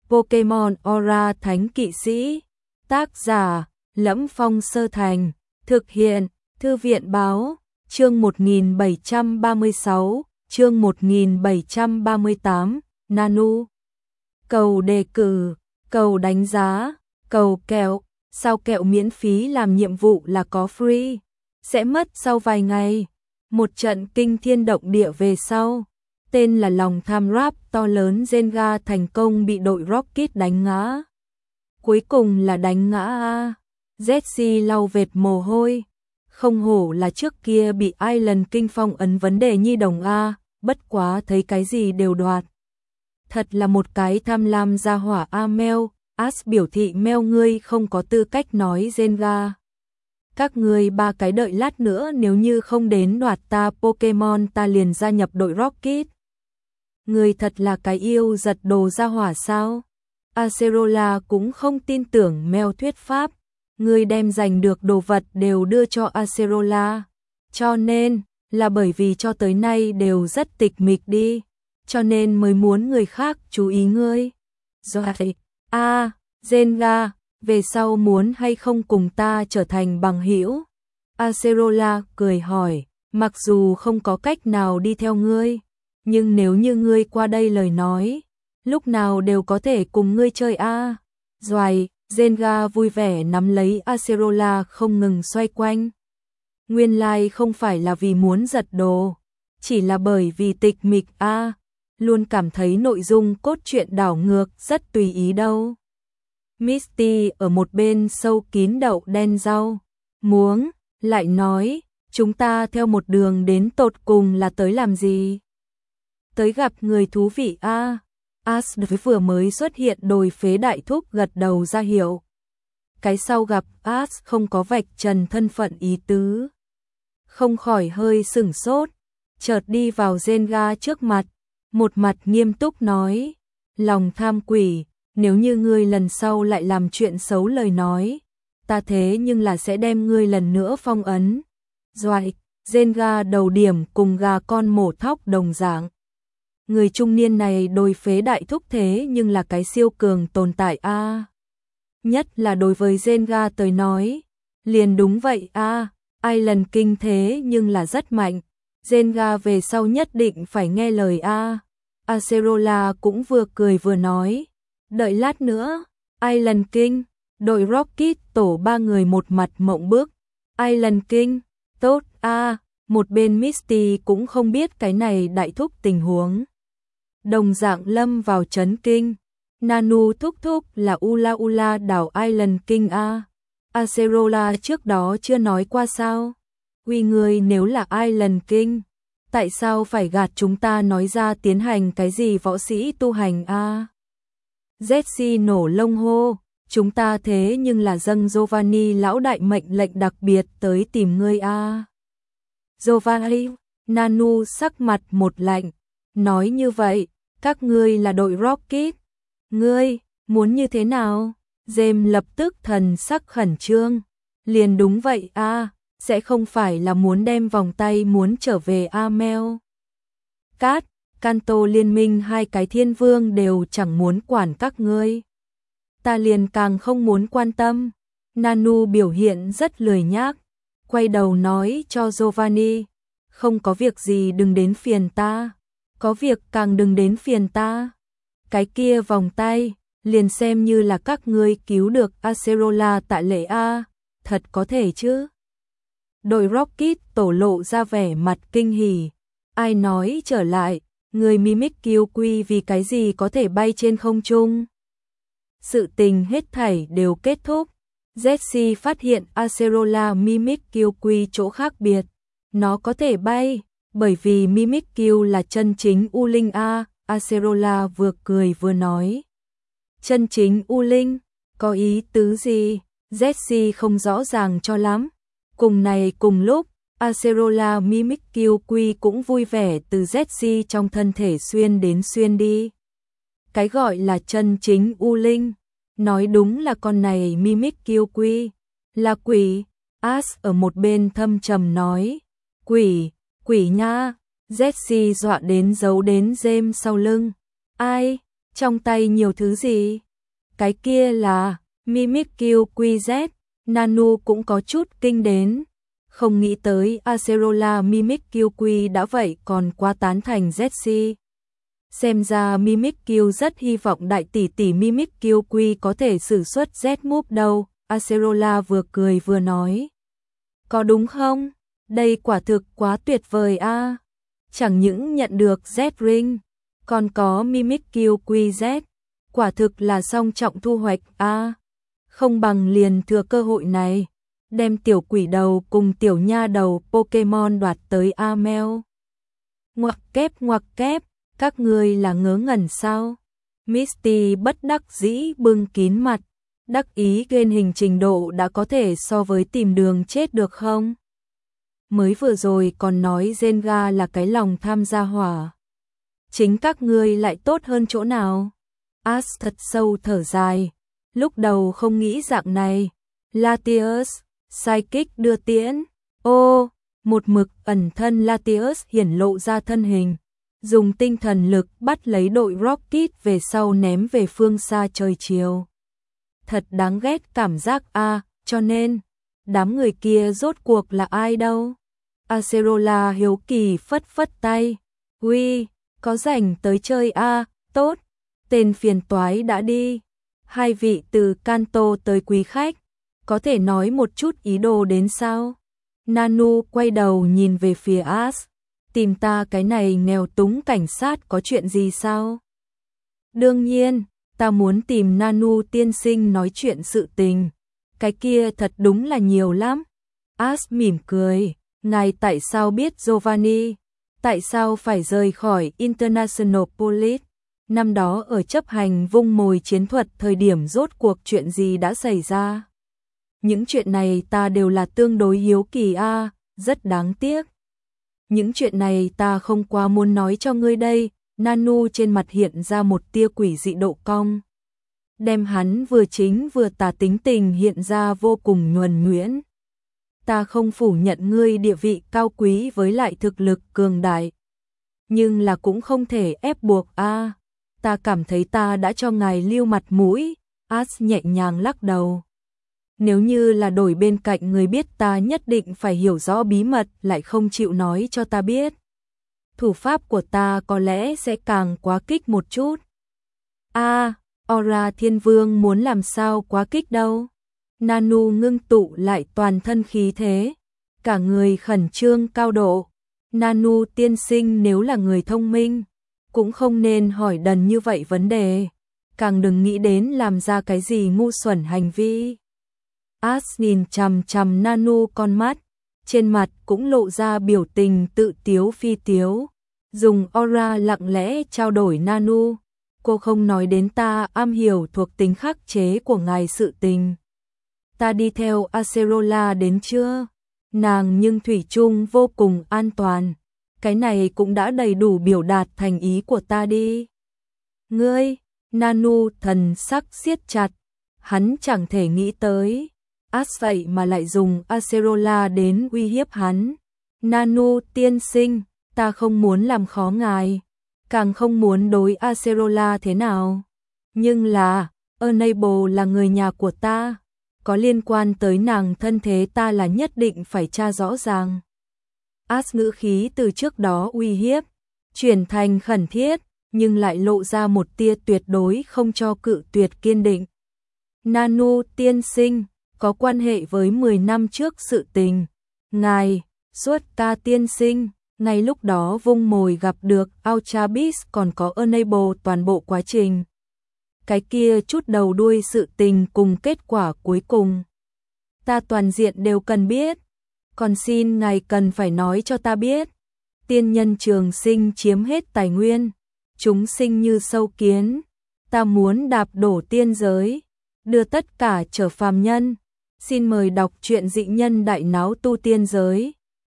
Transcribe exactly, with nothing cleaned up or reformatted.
Pokemon Aura Thánh Kỵ Sĩ. Tác giả: Lẫm Phong Sơ Thành. Thực hiện: Thư viện báo. Chương một nghìn bảy trăm ba mươi sáu, chương một nghìn bảy trăm ba mươi tám, Nanu. Cầu đề cử, cầu đánh giá, cầu kẹo. Sao kẹo miễn phí làm nhiệm vụ là có free? Sẽ mất sau vài ngày. Một trận kinh thiên động địa về sau. Tên là lòng tham rap to lớn Zenga thành công bị đội Rocket đánh ngã. Cuối cùng là đánh ngã a. Jessie lau vệt mồ hôi. Không hổ là trước kia bị Island King phong ấn vấn đề nhi đồng a, bất quá thấy cái gì đều đoạt. Thật là một cái tham lam gia hỏa a Mel. As biểu thị Mel ngươi không có tư cách nói Zenga. Các ngươi ba cái đợi lát nữa nếu như không đến đoạt ta Pokemon ta liền gia nhập đội Rocket. Ngươi thật là cái yêu giật đồ gia hỏa sao? Acerola cũng không tin tưởng Mel thuyết pháp. Ngươi đem giành được đồ vật đều đưa cho Acerola. Cho nên, là bởi vì cho tới nay đều rất tịch mịch đi. Cho nên mới muốn người khác chú ý ngươi. Rồi, a, Zenga, về sau muốn hay không cùng ta trở thành bằng hữu? Acerola cười hỏi, mặc dù không có cách nào đi theo ngươi, nhưng nếu như ngươi qua đây lời nói, lúc nào đều có thể cùng ngươi chơi a. Rồi, Zenga vui vẻ nắm lấy Acerola không ngừng xoay quanh. Nguyên lai không phải là vì muốn giật đồ, chỉ là bởi vì tịch mịch a, luôn cảm thấy nội dung cốt truyện đảo ngược rất tùy ý đâu. Misty ở một bên sâu kín đậu đen rau, muống, lại nói, chúng ta theo một đường đến tột cùng là tới làm gì? Tới gặp người thú vị a. As với vừa mới xuất hiện đồi phế đại thúc gật đầu ra hiệu. Cái sau gặp As không có vạch trần thân phận ý tứ. Không khỏi hơi sửng sốt, chợt đi vào Zenga trước mặt, một mặt nghiêm túc nói, lòng tham quỷ, nếu như ngươi lần sau lại làm chuyện xấu lời nói, ta thế nhưng là sẽ đem ngươi lần nữa phong ấn. Rồi, Zenga đầu điểm cùng gà con mổ thóc đồng dạng. Người trung niên này đồi phế đại thúc thế nhưng là cái siêu cường tồn tại a. À. Nhất là đối với Zenga tới nói, liền đúng vậy a, à. Island King thế nhưng là rất mạnh, Zenga về sau nhất định phải nghe lời a. À. Acerola cũng vừa cười vừa nói, đợi lát nữa, Island King, đội Rocket tổ ba người một mặt mộng bức, Island King, tốt a, à. Một bên Misty cũng không biết cái này đại thúc tình huống. Đồng dạng lâm vào chấn kinh. Nanu thúc thúc là Ula Ula đảo Island King a. Acerola trước đó chưa nói qua sao? Quy người nếu là Island King, tại sao phải gạt chúng ta nói ra tiến hành cái gì võ sĩ tu hành a? Jessie nổ lông hô, chúng ta thế nhưng là dâng Giovanni lão đại mệnh lệnh đặc biệt tới tìm ngươi a. Giovanni, Nanu sắc mặt một lạnh, nói như vậy, các ngươi là đội Rocket. Ngươi, muốn như thế nào? James lập tức thần sắc khẩn trương. Liền đúng vậy a, à, sẽ không phải là muốn đem vòng tay muốn trở về a Mel. Cát, Kanto liên minh hai cái thiên vương đều chẳng muốn quản các ngươi. Ta liền càng không muốn quan tâm. Nanu biểu hiện rất lười nhác, quay đầu nói cho Giovanni, không có việc gì đừng đến phiền ta. Có việc càng đừng đến phiền ta. Cái kia vòng tay, liền xem như là các ngươi cứu được Acerola tại lễ A, thật có thể chứ? Đội Rocket tổ lộ ra vẻ mặt kinh hỉ. Ai nói trở lại, người Mimikyu Quy vì cái gì có thể bay trên không trung? Sự tình hết thảy đều kết thúc. Jessie phát hiện Acerola Mimikyu Quy chỗ khác biệt. Nó có thể bay. Bởi vì Mimikyu là chân chính U Linh a, Acerola vừa cười vừa nói. Chân chính U Linh, có ý tứ gì? Jessie không rõ ràng cho lắm. Cùng này cùng lúc, Acerola Mimikyu Quy cũng vui vẻ từ Jessie trong thân thể xuyên đến xuyên đi. Cái gọi là chân chính U Linh, nói đúng là con này Mimikyu Quy, là quỷ. As ở một bên thâm trầm nói, quỷ. Quỷ nha, Jessie dọa đến giấu đến James sau lưng. Ai? Trong tay nhiều thứ gì? Cái kia là Mimikyu quy dét, Nanu cũng có chút kinh đến. Không nghĩ tới Acerola Mimikyu Quy đã vậy còn quá tán thành Zetsu. Xem ra Mimikyu rất hy vọng đại tỷ tỷ Mimikyu Quy có thể sử xuất Z-Move đâu, Acerola vừa cười vừa nói. Có đúng không? Đây quả thực quá tuyệt vời a. À. Chẳng những nhận được Z-Ring, còn có Mimikyu Quy Z, quả thực là song trọng thu hoạch a. À. Không bằng liền thừa cơ hội này, đem tiểu quỷ đầu cùng tiểu nha đầu Pokemon đoạt tới Amel. Ngoặc kép ngoặc kép, các ngươi là ngớ ngẩn sao? Misty bất đắc dĩ bưng kín mặt, đắc ý ghen hình trình độ đã có thể so với tìm đường chết được không? Mới vừa rồi còn nói Zenga là cái lòng tham gia hỏa. Chính các ngươi lại tốt hơn chỗ nào? Ash thật sâu thở dài, lúc đầu không nghĩ dạng này. Latios, Psychic đưa tiễn. Ô, một mực ẩn thân Latios hiển lộ ra thân hình, dùng tinh thần lực bắt lấy đội Rocket về sau ném về phương xa trời chiều. Thật đáng ghét cảm giác a, à, cho nên đám người kia rốt cuộc là ai đâu? Acerola hiếu kỳ phất phất tay. Uy, có rảnh tới chơi a, à, tốt. Tên phiền toái đã đi. Hai vị từ Kanto tới quý khách, có thể nói một chút ý đồ đến sao? Nanu quay đầu nhìn về phía Ash. Tìm ta cái này nghèo túng cảnh sát có chuyện gì sao? Đương nhiên, ta muốn tìm Nanu tiên sinh nói chuyện sự tình. Cái kia thật đúng là nhiều lắm. Ash mỉm cười. Ngài tại sao biết Giovanni? Tại sao phải rời khỏi International Police? Năm đó ở chấp hành vung mồi chiến thuật thời điểm rốt cuộc chuyện gì đã xảy ra? Những chuyện này ta đều là tương đối hiếu kỳ a, à, rất đáng tiếc. Những chuyện này ta không quá muốn nói cho ngươi đây. Nanu trên mặt hiện ra một tia quỷ dị độ cong. Đem hắn vừa chính vừa tà tính tình hiện ra vô cùng nhuần nhuyễn. Ta không phủ nhận ngươi địa vị cao quý với lại thực lực cường đại. Nhưng là cũng không thể ép buộc a. À, ta cảm thấy ta đã cho ngài lưu mặt mũi. Ash nhẹ nhàng lắc đầu. Nếu như là đổi bên cạnh người biết ta nhất định phải hiểu rõ bí mật lại không chịu nói cho ta biết. Thủ pháp của ta có lẽ sẽ càng quá kích một chút. A, à, Aura Thiên Vương muốn làm sao quá kích đâu. Nanu ngưng tụ lại toàn thân khí thế, cả người khẩn trương cao độ. Nanu tiên sinh nếu là người thông minh, cũng không nên hỏi đần như vậy vấn đề, càng đừng nghĩ đến làm ra cái gì ngu xuẩn hành vi. Ash nhìn chằm chằm Nanu con mắt, trên mặt cũng lộ ra biểu tình tự tiếu phi tiếu, dùng aura lặng lẽ trao đổi Nanu. Cô không nói đến ta am hiểu thuộc tính khắc chế của ngài sự tình. Ta đi theo Acerola đến chưa? Nàng nhưng thủy chung vô cùng an toàn. Cái này cũng đã đầy đủ biểu đạt thành ý của ta đi. Ngươi, Nanu thần sắc siết chặt. Hắn chẳng thể nghĩ tới. Ash vậy mà lại dùng Acerola đến uy hiếp hắn. Nanu tiên sinh, ta không muốn làm khó ngài. Càng không muốn đối Acerola thế nào. Nhưng là, Enable là người nhà của ta. Có liên quan tới nàng thân thế ta là nhất định phải tra rõ ràng. Ash ngữ khí từ trước đó uy hiếp, chuyển thành khẩn thiết, nhưng lại lộ ra một tia tuyệt đối không cho cự tuyệt kiên định. Nanu tiên sinh, có quan hệ với mười năm trước sự tình. Ngài, suốt ca tiên sinh, ngay lúc đó vung mồi gặp được Ultra Beast còn có Enable toàn bộ quá trình. Cái kia chút đầu đuôi sự tình cùng kết quả cuối cùng. Ta toàn diện đều cần biết. Còn xin ngài cần phải nói cho ta biết. Tiên nhân trường sinh chiếm hết tài nguyên. Chúng sinh như sâu kiến. Ta muốn đạp đổ tiên giới. Đưa tất cả trở phàm nhân. Xin mời đọc truyện dị nhân đại náo tu tiên giới.